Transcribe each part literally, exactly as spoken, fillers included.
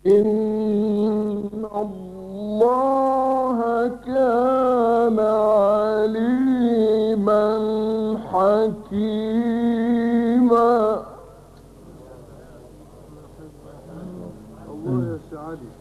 إن الله كان عليما حكيما. الله يا سعادي.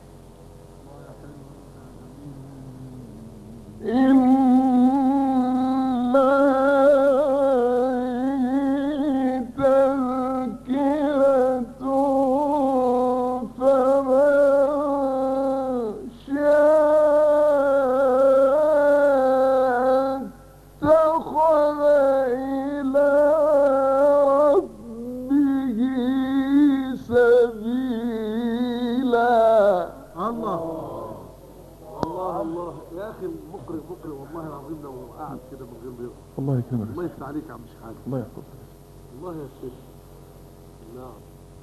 الله يكرمك. الله يفتح عليك يا عم شحاته. الله يحفظك. الله يا سيدي. نعم.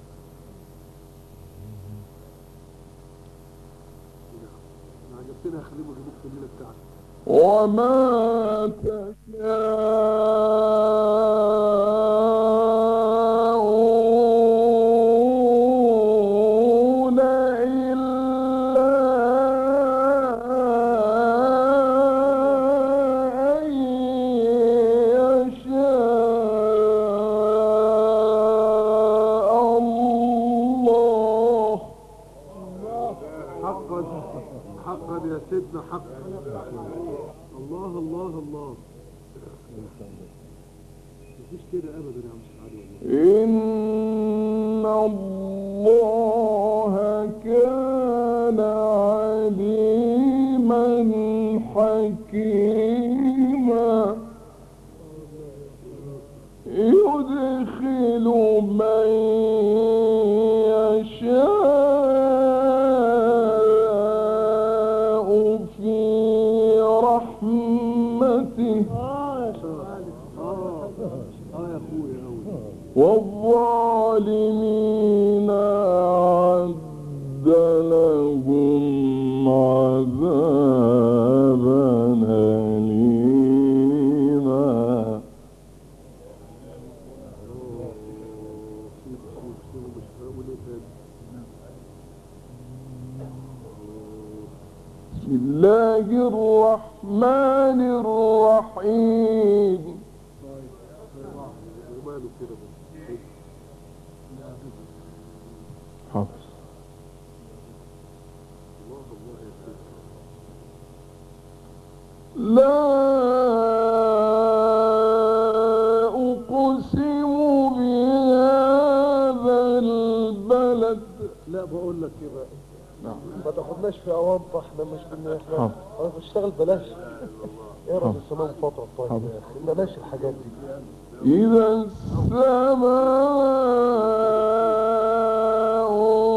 نعم عجبتنا يا خليل وجبوك في الليله بتاعتك. وما تشاءون إلا أن يشاء الله. حقا حقا يا سيدنا حقا. الله الله الله. مفيش كده ابدا يا عم شحاته. إن الله كان عليما حكيما. يدخل من يشاء في رحمته والظالمين أعد لهم عذابا أليما. بسم الله الرحمن الرحيم. حافظ. لا أقسم بهذا البلد. لا بقول لك ايه بقى. نعم. ما تاخدناش في اوامط احنا مش بن احنا انا بشتغل بلاش. ايه رب السماء فتره طيب يا اخي بلاش الحاجات دي. إذا السماء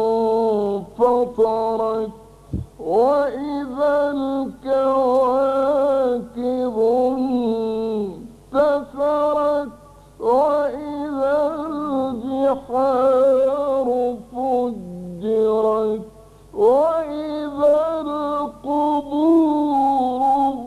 فطرت وإذا الكواكب انتثرت وإذا البحار فجرت وإذا القبور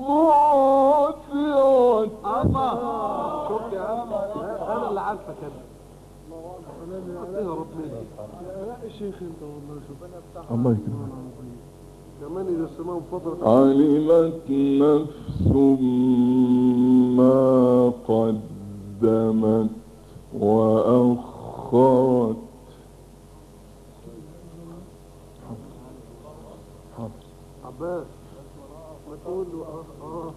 بعثرت. الله شوف يا عم انا اللي عارفك انا. الله ربنا يا شيخ انت والله شوف الله يكرمك. كمان اذا السماء انفطرت علمت نفس ما قدمت وأخرت. عباس ما تقول له اه اه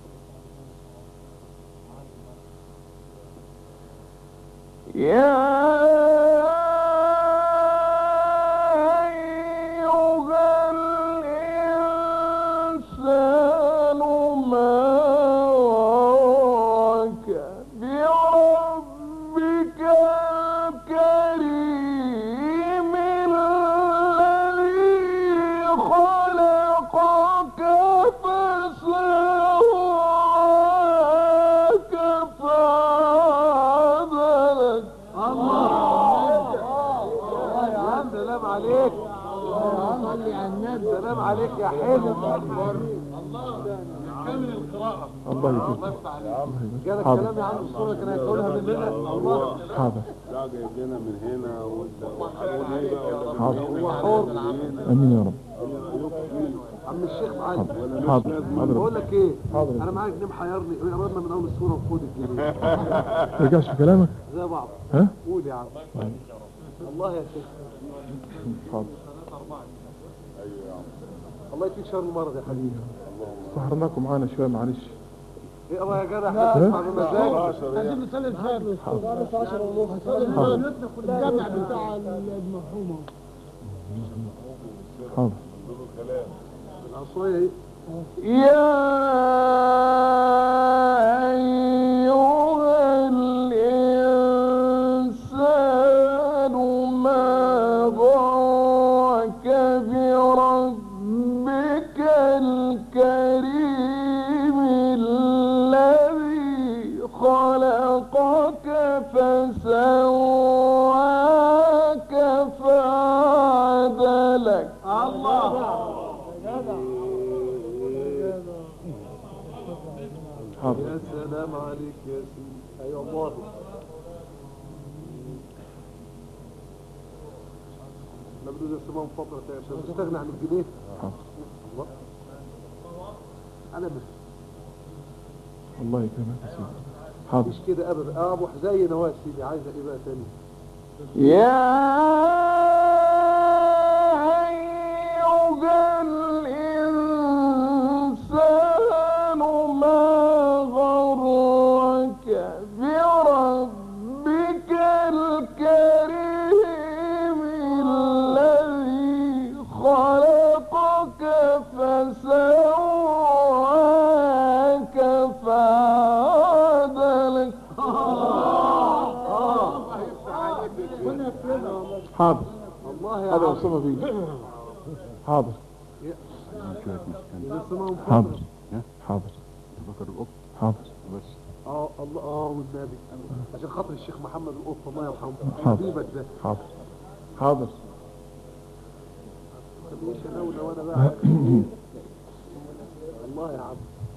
يا سلام عليك يا حلو. كامل القراءة. الله الله يكرمك. يفتح عليك. جالك حاضر. كلام يا عم الصورة كان هيقولها مننا الله. حاضر. لا جايب لنا من هنا وانت حاضر. هو حر. امين يا رب. عم الشيخ معاك. حاضر. حاضر. بقول لك ايه؟ حاضر. انا معاك جنيه محيرني، قربنا من اول الصورة وخد الجنيه. ما رجعش في كلامك؟ زي بعض. ها؟ قول يا عم. الله يا شيخ. حاضر. الله يكفيك شر المرض يا حبيبي. سهرناكم معانا شويه معلش. اقرا يا جدع احنا نسمع بمزاج. عايزين نصلي الفجر. خلاص عشرة ونص. الجامع بتاع المرحومة. حاضر. العصاية ايه؟ يا أيها الإنسان ما غرك بربك الكريم الذي خلقك فسواك فعدلك. الله. حاضر. يا سلام عليك يا سيدي. اي والله. لا بدو زي سماهم فترة تانية عشان تستغنى عن الجنيه. حاضر. الله. انا مش الله يكرمك يا سيدي. حاضر. مش كده ابدا. اه ابو حزين اهو يا سيدي. عايزه ايه بقى تاني؟ يا أيها الإنسان ما غرك بربك الكريم الذي خلقك فسواك فعدلك. حاضر. الله يا هذا عم. وصفه فيه. حاضر. زي سماهم حاضر. فترة. حاضر. فكر القط حاضر. بس. اه الله. اه والنبي عشان خاطر الشيخ محمد القط الله يرحمه حاضر. حبيبك ده. حاضر. حاضر. خليش اناوله وانا بقى. الله يا عم.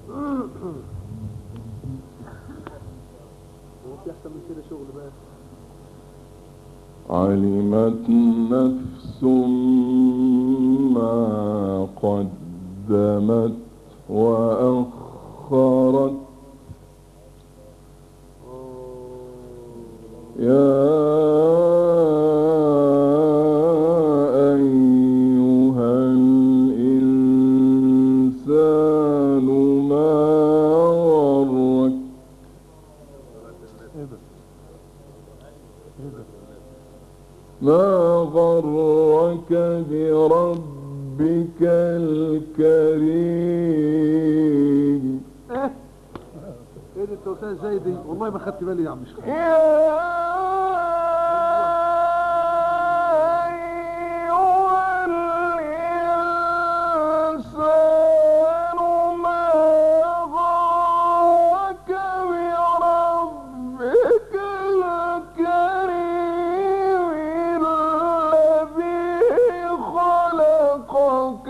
هو في احسن من كده شغل بقى؟ علمت نفس ما قدمت وأخرت. يا أيها الإنسان ما غرك. ما غرك بربك الكريم. ايه ايه دي انت قلتها ازاي دي؟ والله ما خدت بالي يا عم الشيخ. يا أيها الإنسان ما غرك بربك الكريم الذي خلقك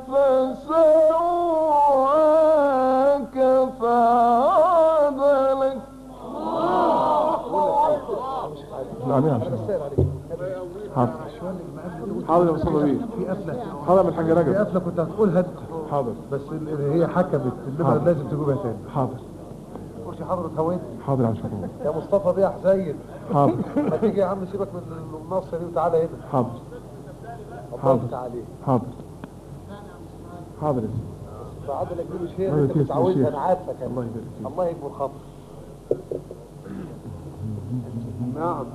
فسواك فعدلك. نعم يا حاضر. حاضر يا مصطفى بيه. في قفله. حاضر من الحاج في رجب. قفله كنت هتقولها انت. حاضر. بس اللي هي حكمت انما حاضر. لازم تجيبها تاني. حاضر. خش حضرة هويت حاضر يا عم شكرا. يا مصطفى بيه يا حسين. حاضر. ما تيجي يا عم سيبك من النص دي وتعالى هنا. حاضر. حاضر حاضر. عليه. حاضر. حاضر يا سيدي. فعدلك دي مش هي الله اللي انت يكفيك متعودها. يا انا عارفك انا. الله يبارك فيك. الله يكبر خاطرك. نعم.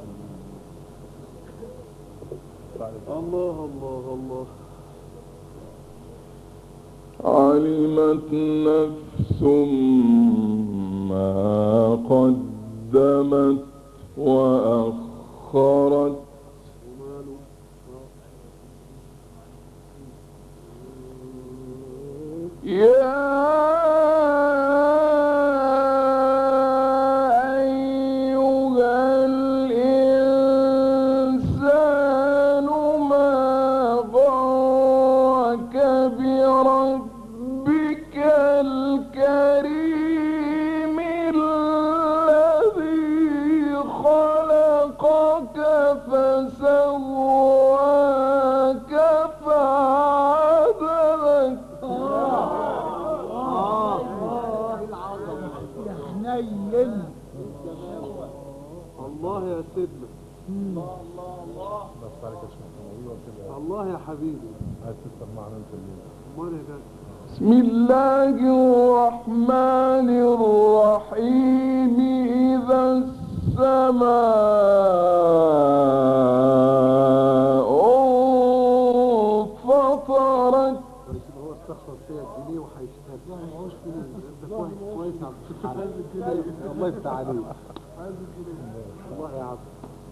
الله الله الله. علمت نفس ما قدمت وأخرت. يا أيها الإنسان ما غرك بربك الكريم فسواك فعدلك. يا حنين. الله يا سيدنا. الله يا حبيبي. امال يا جدع. بسم الله الرحمن الرحيم. إذا السماء انفطرت. هو استخسر فيها الجنيه وهيشتغل. لا ما هوش جنيه. ده كويس كويس يا عبد الحاج. الله يفتح عليك. الله يا عبد.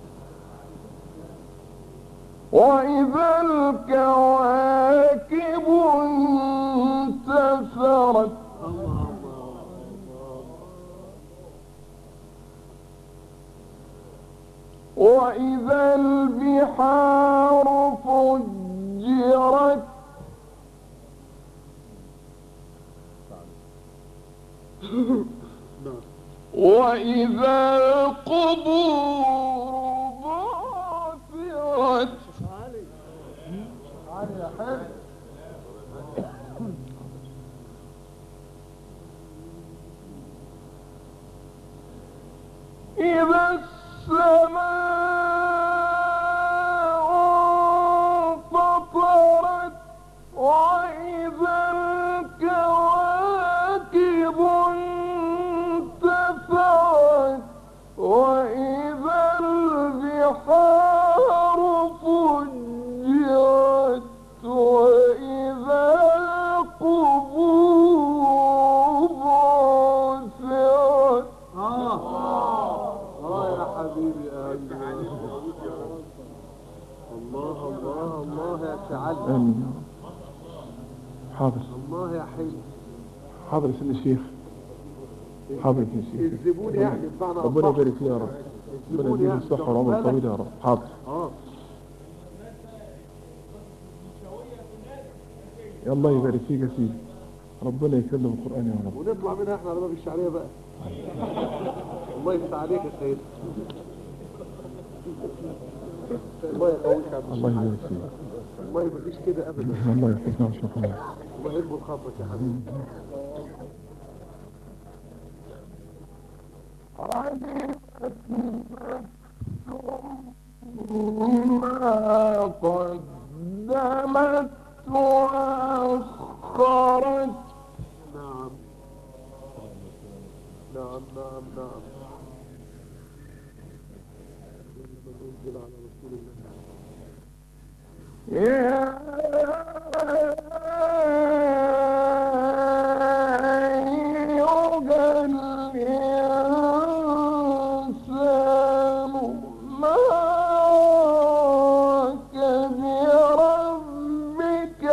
وإذا الكواكب انتثرت. الله الله. وإذا البحار فجرت. وإذا القبور بعثرت. إذا السماء انفطرت. وإذا الكواكب انتثرت. وإذا البحار فجرت. وإذا القبور بعثرت. اه اه يا حبيبي قلبي. الله الله الله يا سعد. آمين يا رب. حاضر. الله يا حلو. حاضر يا سيدي الشيخ. حاضر يا سيدي الشيخ. الزبون يعني بمعنى ربنا يبارك فيه يا رب. ربنا يديله الصحة والعمر الطويل يا رب. حاضر. اه يا الله يبارك فيك يا سيدي. ربنا يكرمنا بالقرآن يا رب. ونطلع منها احنا على باب الشعريه بقى. الله يفتح عليك يا سيدي. الله يقويك يا عبد الله يبارك فيك. والله ما فيش كده ابدا. الله يحفظنا ويشفينا. الله يكبر خاطرك يا حبيبي. ما قدمت وأخرت. نعم نعم نعم نعم. انزل على رسول الله. يا أيها الإنسان ما غرك بربك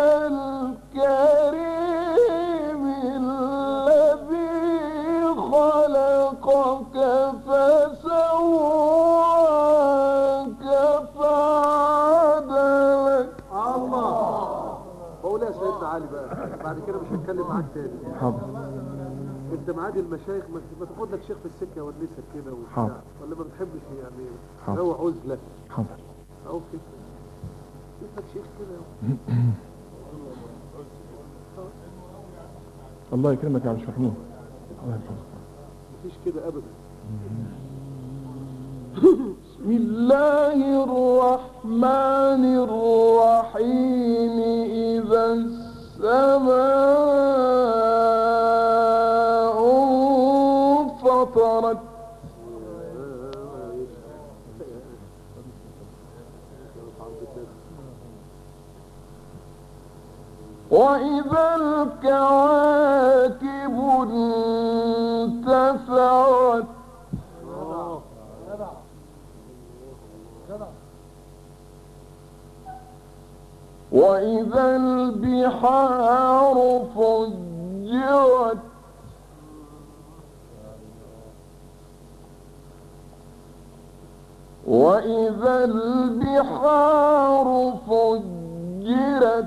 الكريم الذي خلقك فسواك فعدلك. الله. بقول يا سيدنا علي بقى بعد كده مش هتكلم معاك تاني. حاضر. انت معادي المشايخ ما ما تاخد لك شيخ في السكه ونسك كده وبتاع. حاضر. ولا ما بتحبش يعني حاضر. هو عزله حاضر. او كده. شوف لك شيخ كده. الله يكرمك يا عبد الشحنون. الله يحفظك. مفيش كده ابدا. بسم الله الرحمن الرحيم. إذا السماء انفطرت. وإذا الكواكب انتثرت. وإذا البحار فجرت. وإذا البحار فجرت.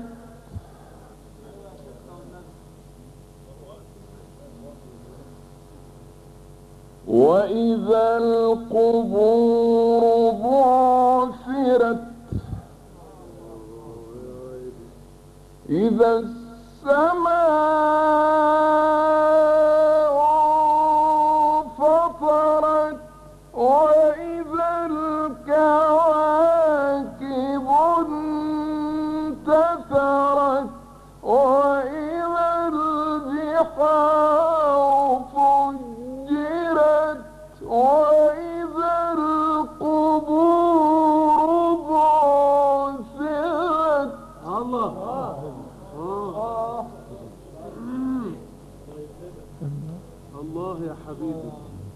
وإذا القبور بعثرت. إذا السماء فطرت وإذا الكواكب انتثرت وإذا البحار فجرت وإذا القبور بعثرت. الله. آه. الله يا حبيبي.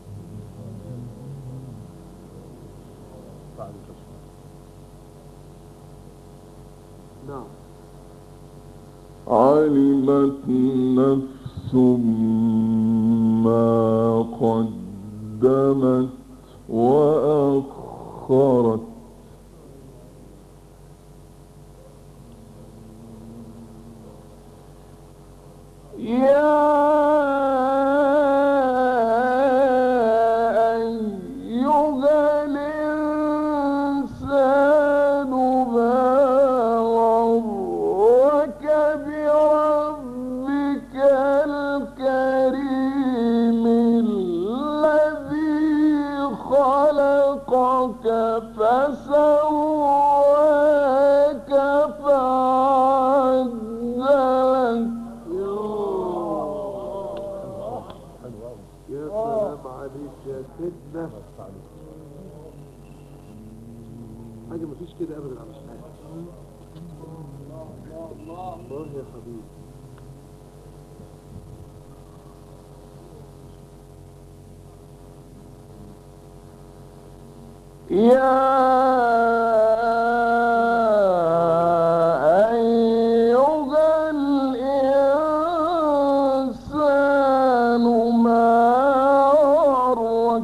نعم. علمت نفس ما قدمت وأخرت. يا أيها الإنسان ما غرك بربك الكريم الذي خلقك فسواك فعدلك. يا سلام عليك يا سيدنا. حاجة مفيش كده أبدا على الحياة. الله يا حبيبي. يا أيها الإنسان ما غرك.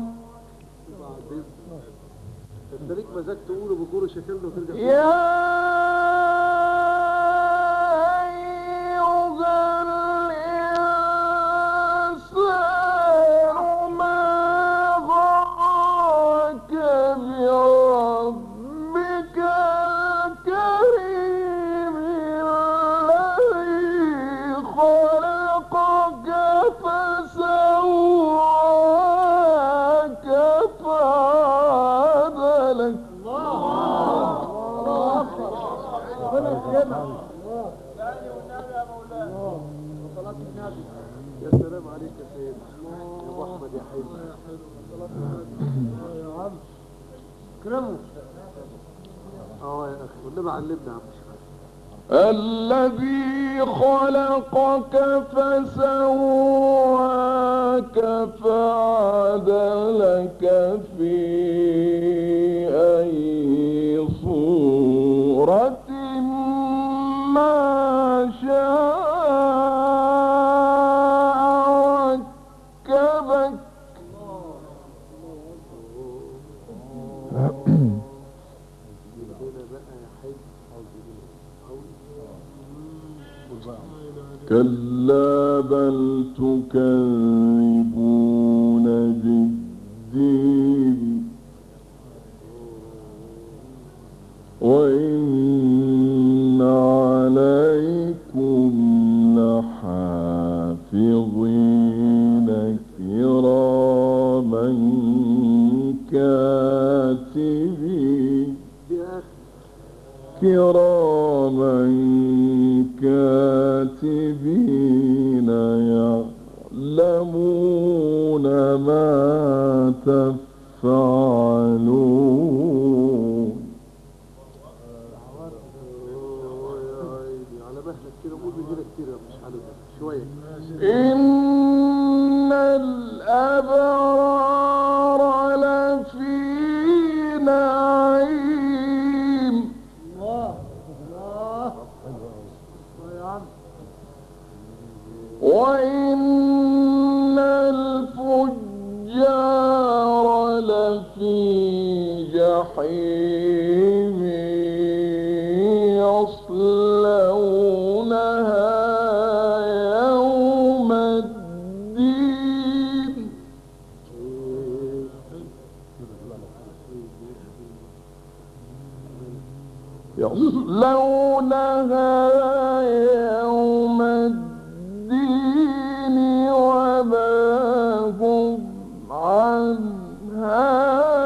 انت ليك مزاج تقوله بكور شكلنا وترجع. يا أيها الإنسان ما غرك بربك الكريم الذي خلقك فسواك فعدلك. يا سلام عليك يا سيدنا. يا ابو احمد يا حلو. يا عم كرمه. اه يا اخي والنبي علمنا يا عم. الذي خلقك فسواك فعدلك في أي صورة ما شاء ركبك. كلا بل تكذبون بالدين وإن عليكم لحافظين كراما كاتبين كراما كاتبين يعلمون ما تفعلون. على مهلك كده قول من هنا كتير مش عليك شوية. إن الأبرار لفي نعيم. الله الله يا عم. وإن الفجار لفي جحيم يصلونها يوم الدين. يصلونها يوم الدين وما هم عنها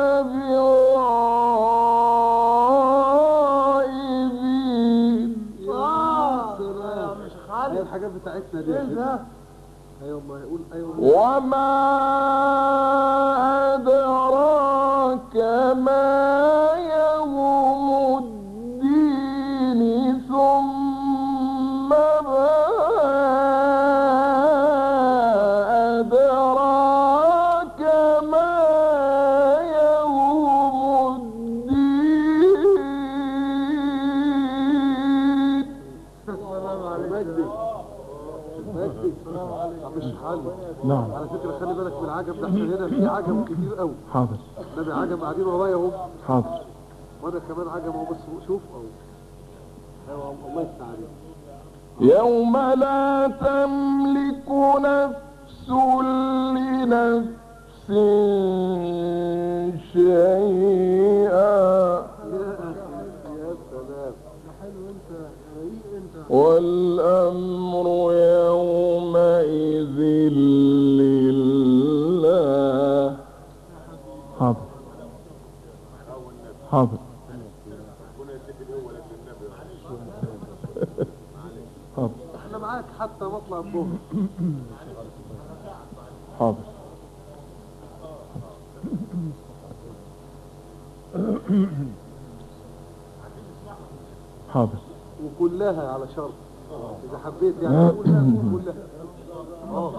بغائبين. هي الحاجات بتاعتنا دي. ايوه ما يقول ايوه. وما أدراك ما يوم الدين ثم ما أدراك ما يوم الدين. السلام عليكم. مجدي مجدي السلام عليكم. مش حل. نعم. على فكرة خلي بالك من العجب ده، احنا هنا في عجب كتير قوي. حاضر. النبي عجب قاعدين ورايا اهو. حاضر. وانا كمان عجب اهو، بس شوف اهو. ايوه الله يفتح عليك. يوم لا تملك نفس لنفس شيئا. يا اخي يا سلام. حلو انت رقيق انت. والأمر يومئذ لله. حاضر. حاضر. حاضر. احنا معاك حتى مطلع الظهر. حاضر. حاضر. وكلها على شرط اذا حبيت يعني كلها كلها. اه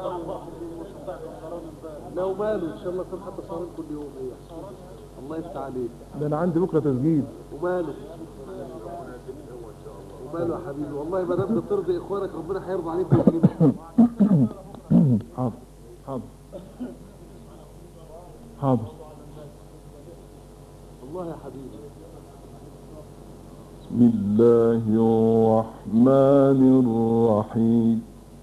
لو ماله ان شاء الله يكون حتى صارين كل يوم. هي الله يفتح عليك. ده انا عندي بكره تسجيل. وماله وماله يا حبيبي، والله ما دام بترضي اخوانك ربنا هيرضى عليك ويكرمك. حاضر. حاضر. حاضر. والله يا حبيبي. بسم الله الرحمن الرحيم.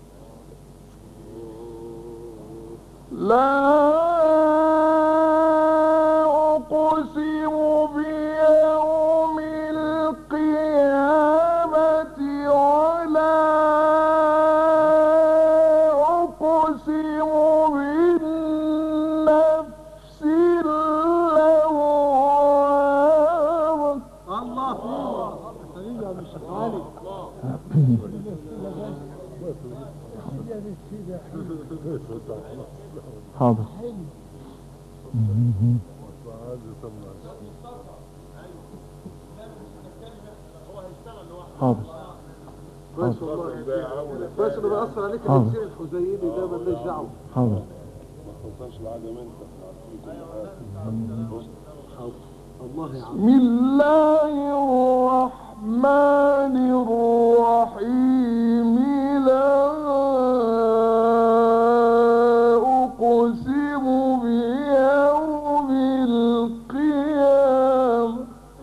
لا أقسم بيوم القيامة ولا أقسم بالنفس اللوامة. الله حبيبي يا مش غالي. حاضر. حاضر. كويس والله. كويس انه بيأثر عليك التفسير الحزيني ده، مالناش دعوه. حاضر. ما تخلصش العجم انت. الله يا عم. بسم الله الرحمن الرحيم. لا أقسم بيوم القيامة.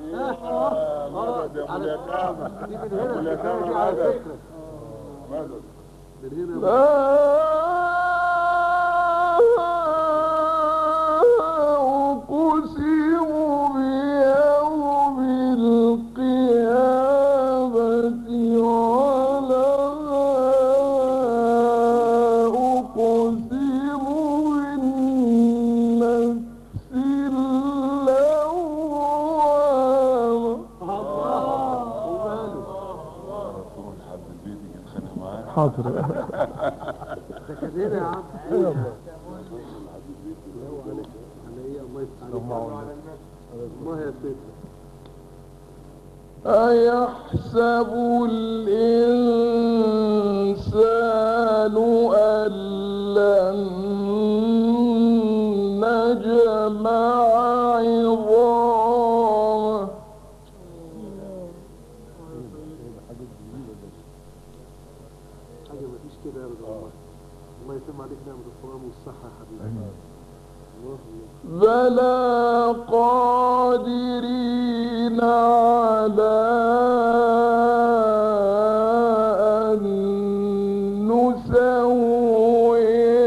على دي من هنا الحكايه دي على فكره. من هنا لا أقسم بيوم القيامة ولا أقسم بالنفس اللوامة. حاضر. ده كان هنا يا عم. ايوه على ايه الله يفتح عليك. الله يا سيدي. أيحسب الإنسان أن لن نجمع عظامه. حاجه ما فيش كده ابدا والله. الله يتم عليك نعمه القرآن والصحه يا حبيبي. بلى قادرين على أن نسوي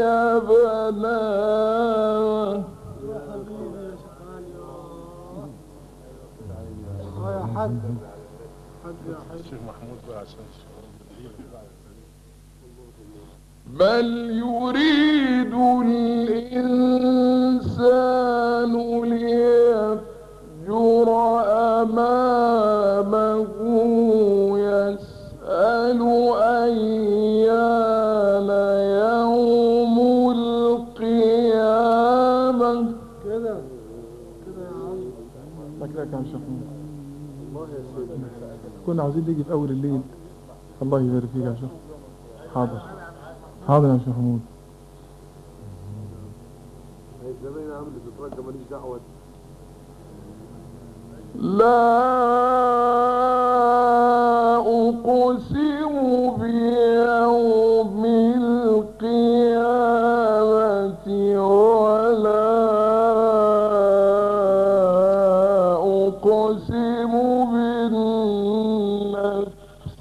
بنانه. يا حبيبي يا شيخ علي. يا حاج الشيخ محمود بقى عشان بل يريد الإنسان ليفجر أمامه يسأل أيان يوم القيامة. كده كده يا عم. فاكرك يا شيخ محمود؟ الله يا سيدي. كنا عاوزين نيجي في أول الليل. الله يبارك فيك يا شيخ. حاضر حاضر يا شيخ محمود. هي الزمان يا عم اللي بتترجى ماليش دعوة. لا أقسم بيوم القيامة ولا أقسم بالنفس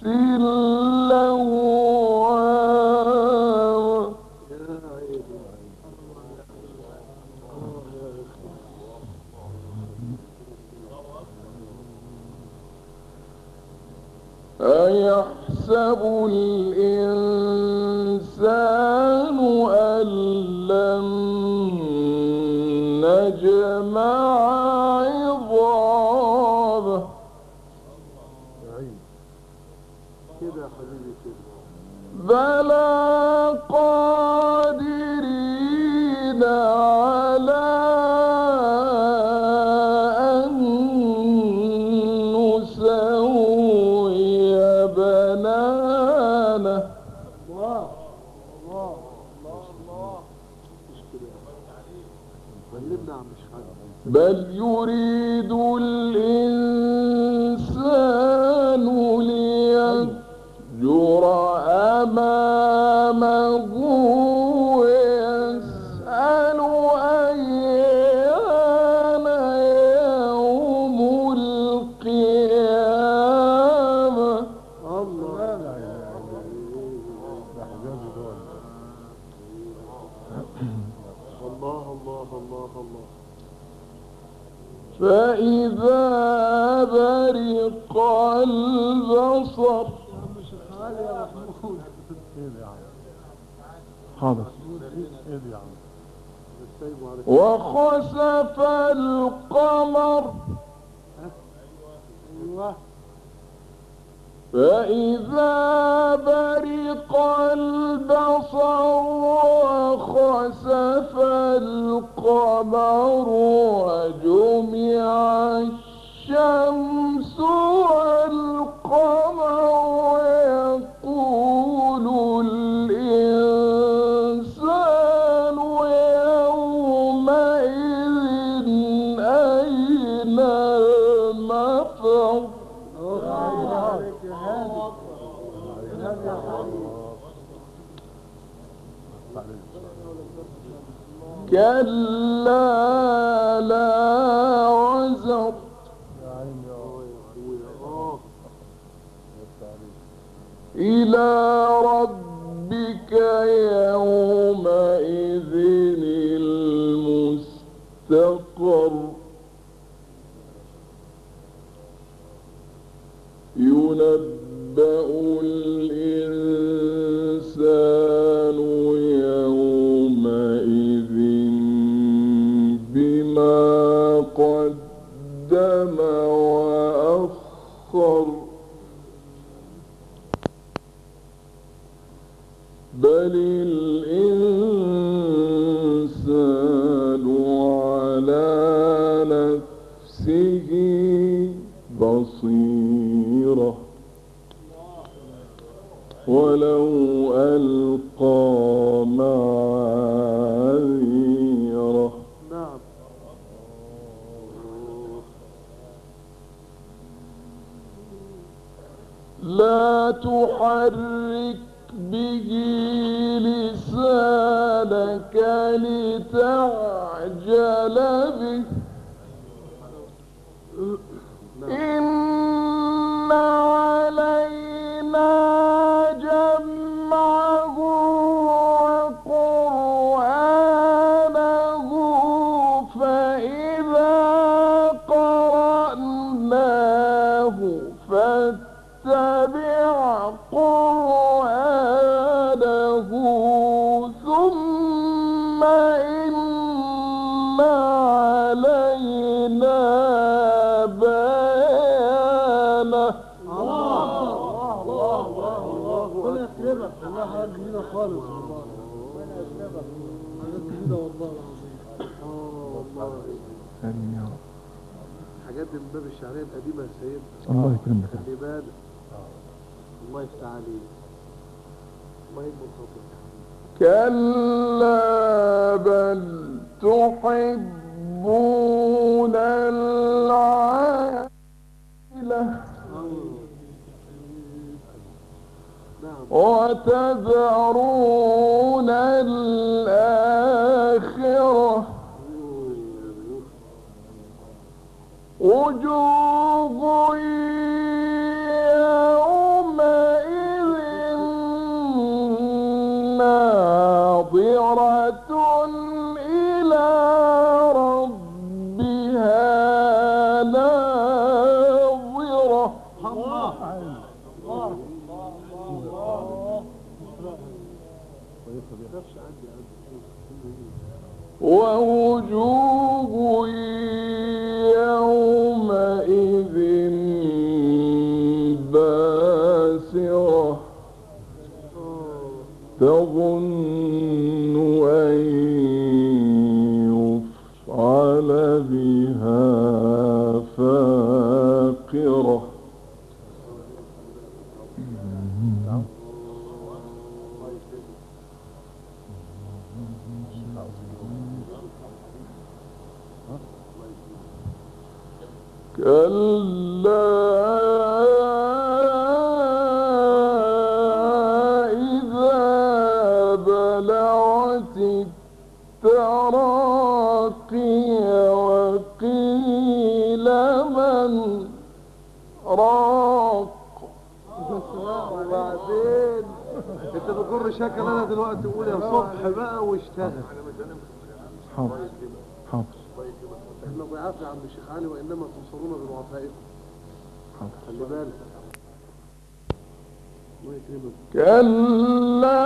اللوامة. يا عيني. آه يا أخي. أيحسب الإنسان أن لن نجمع عظامه. يا عيني. كده يا حبيبي كده. بلى قادرين على أن نسوي بنانه. الله الله الله الله. مش كده يا عم. علمنا يا عم شحاتة. بل يريد الإنسان ليفجر أمامه ويسأل أيان يوم القيامة. الله. الله الله الله الله. فإذا برق البصر. يا محمود. حاضر. سايبه على كده. وخسف القمر. ايوه. فإذا برق البصر وخسف القمر وجمع الشمس والقمر يقول الإنسان يومئذ أين المفر. كلا لا وزر. إلى ربك يومئذ المستقر. ينبأ الإنسان يومئذ بما قدم وأخر. بل الإنسان على نفسه بصيرة ولو ألقى معاذيره. نعم. لا تحرك به لسانك لتعجل به. إن علينا جمعه وقرآنه فإذا قرأناه فاتبع نتبع قرآنه ثم إن علينا بيانه. ربنا يكرمك والله، حاجات جديدة خالص والله. ربنا يكرمك، حاجات جديدة والله العظيم. آمين يا رب. حاجات دي من باب الشعرية القديمة يا سيدنا. الله يكرمك. خلي بالك. الله يفتح عليك. الله يكبر خاطرك. كلا بل تحبون العاجلة وتذرون الآخرة وجوه يومئذ ناظرة إلى ربها ناظرة. الله الله ووجوه يومئذ باسرة تظن أن يفعل بها فاقرة. كلا إذا بلغت التراقي وقيل من راق. وبعدين انت بتجر شكل انا دلوقتي قول يا صبح بقى واشتغل. حاضر حاضر. احنا ضيعات يا عم الشيخ علي وانما تنصرون بضعفائكم. خلي بالك. الله يكرمك. كلا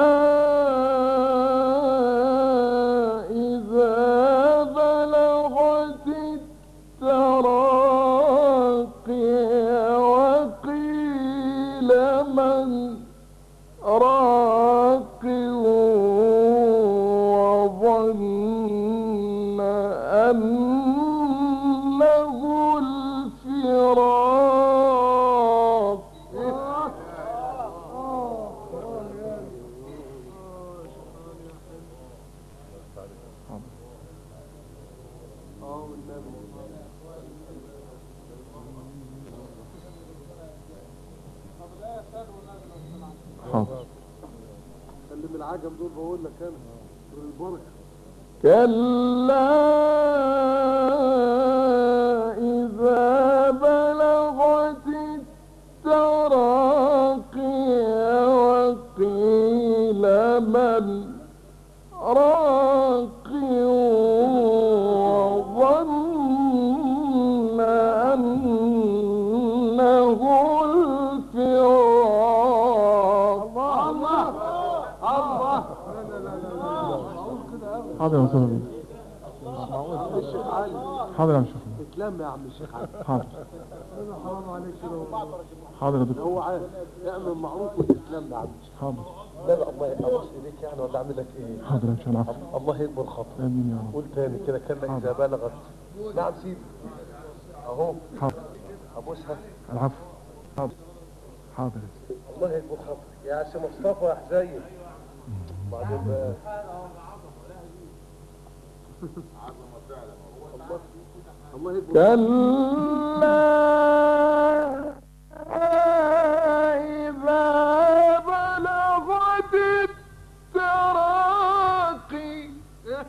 إذا بلغت التراقي وقيل من راق وظن أنه الفراق. حاضر. اللي من العجم دول بقول لك انا دول البركه. كلا إذا بلغت التراقي وقيل من راق وظن أنه الفراق. الله الله. حاضر يا أستاذ أبي. الشيخ علي حاضر يا شيخ. اتلم يا عم الشيخ علي. حاضر حرام عليك كده. حاضر يا دكتور. هو عارف اعمل معروف وتتلم يا عم الشيخ. حاضر. لا لا الله يقبض ايديك يعني ولا اعمل لك ايه؟ حاضر يا شيخ. العفو. الله يكبر خاطرك. آمين يا رب. قول تاني كده كلا اذا بلغت. نعم سيدي اهو. حاضر. ابوسها. العفو. حاضر. حاضر. الله يكبر خاطرك يا سي مصطفى يا حسين. بعدين بقى الله يكبر. كلا إذا بلغت التراقي. يا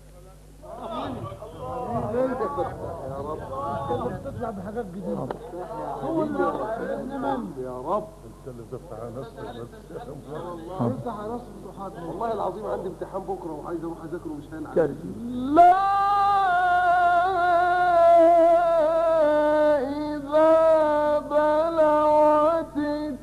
رب تطلع بحاجات جديدة. هو يا رب انت اللي تفتح على نفسك بس. افتح على نفسك فتوحات. والله العظيم عندي امتحان بكره وعايز اروح اذاكره ومش هينفع. كلا إذا بلغت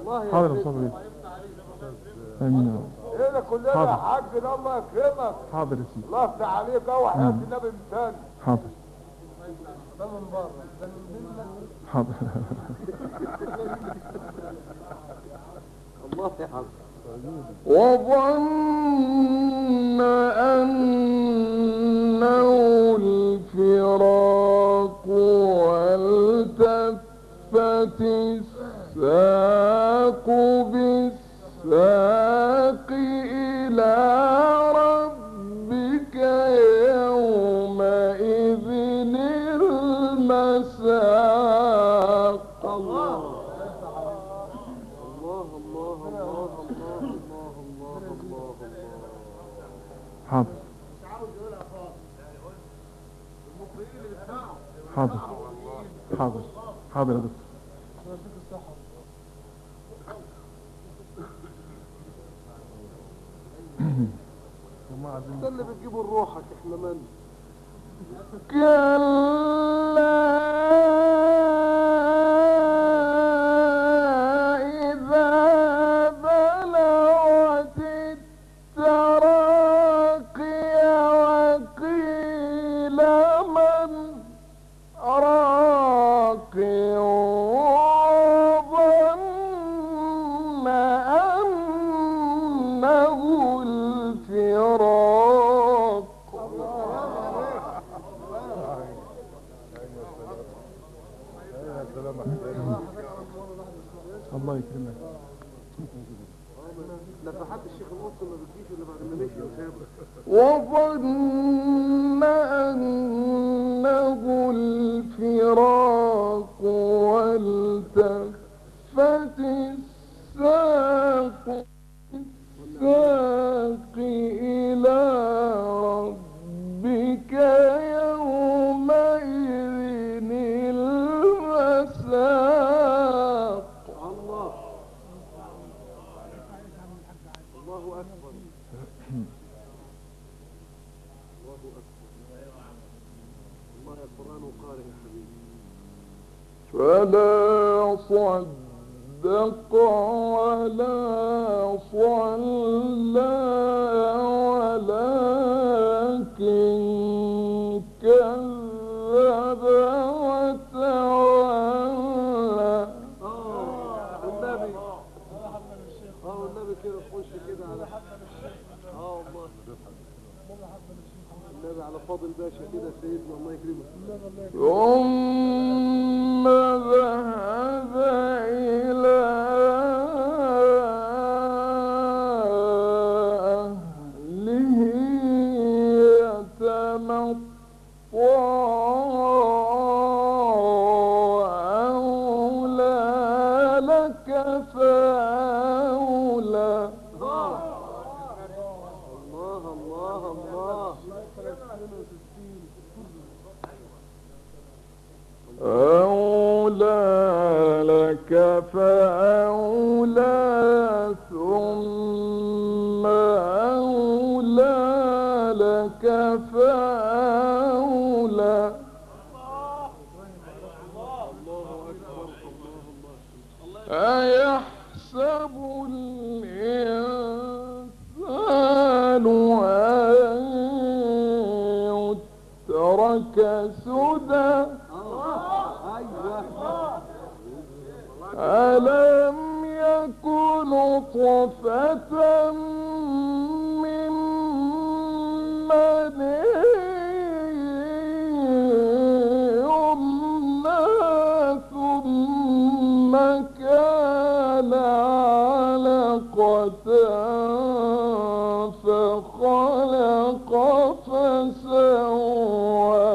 الله يا حاضر يا سيدي. صبري. امين يا رب. ايه ده كلنا حاضر. يا حاج ده الله يكرمك. حاضر يا سيدي. الله يفتح عليك اهو حياة مم. النبي من تاني. حاضر ده من بره ده من بره. حاضر. الله يا حاج. وظن أنه الفراق والتفت الساق بالساق إلى ربك يومئذ المساق. الله الله الله الله الله الله الله الله الله. حاضر حاضر حاضر حاضر يا دكتور. ده اللي بتجيبه لروحك احنا من كلا إذا بلغت التراقي وقيل من راق وظن أنه الفراق. الله يكرمك. نفحات الشيخ القدس ما بتجيش الا بعد ما مشي وسابه. وظن أنه الفراق والتفت الساق الساق إلى ربك يومئذ المساق. الله الله اكبر الله اكبر. الله يا قرآن وقارئ يا حبيبي. فلا صدق ولا صلى ولكن كذب وتولى. اه والنبي اه والنبي كده تخش كده على اه والله النبي على فاضل باشا كده سيدنا الله يكرمك. ثم ذهب إلى أهله يتمطى أولى لك فأولى. الله الله الله. أولى لك فأولى ثم أولى لك فأولى. أيحسب الإنسان أن يترك سدى. ألم يكن نطفة من مني يمنى ثم كان علقة فخلق فسوى.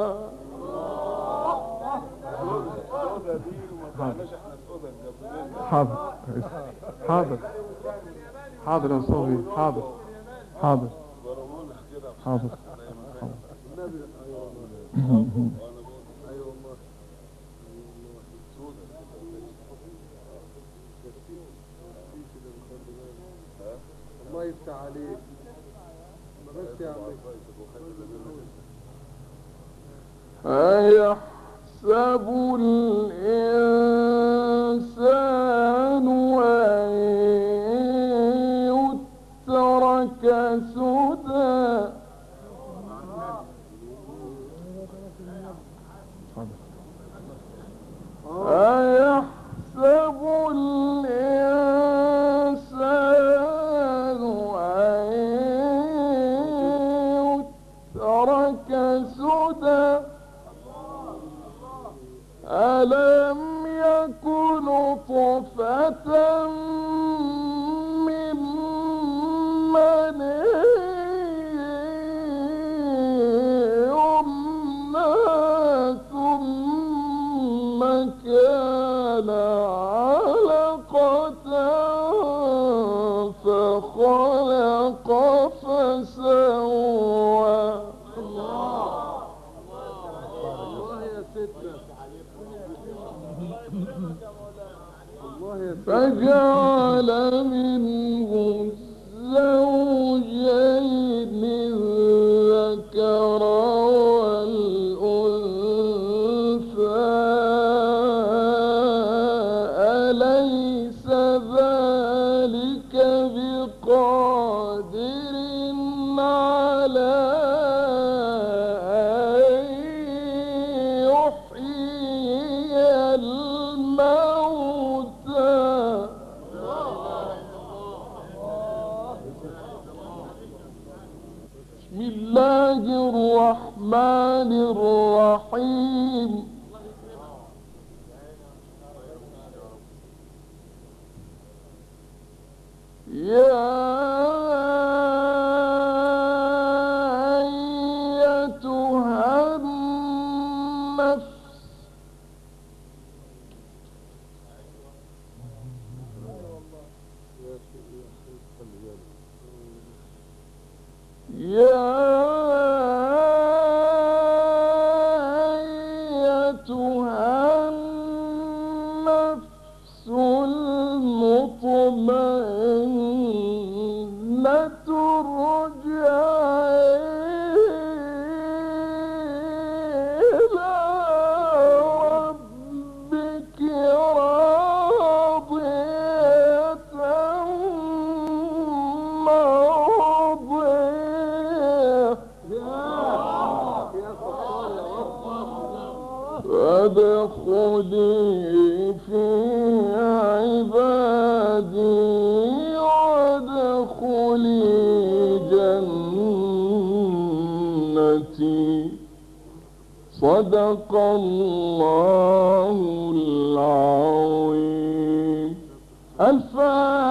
حاضر حاضر حاضر يا صبري. حاضر حاضر حاضر النبي ايوه والله الله يفتح عليك. ما بس يا عمي. أيحسب أيحسب الإنسان أن يترك سدى أيحسب الإنسان أن يترك سدى ألم يكن نطفة من مني يمنى ثم كان علقة فخلق فسوى الله يا سيدنا الله يا سيدنا فجعل منه الزوجين الذكر والأنثى أليس ذلك بقادر على أن يحيي الموتى بسم الله الرحمن الرحيم يا أيتها النفس يا أيتها النفس المطمئنة ارجعي إلى ربك راضية مرضية فادخلي في عبادي وادخلي جنتي صدق الله العظيم. الفاتحة.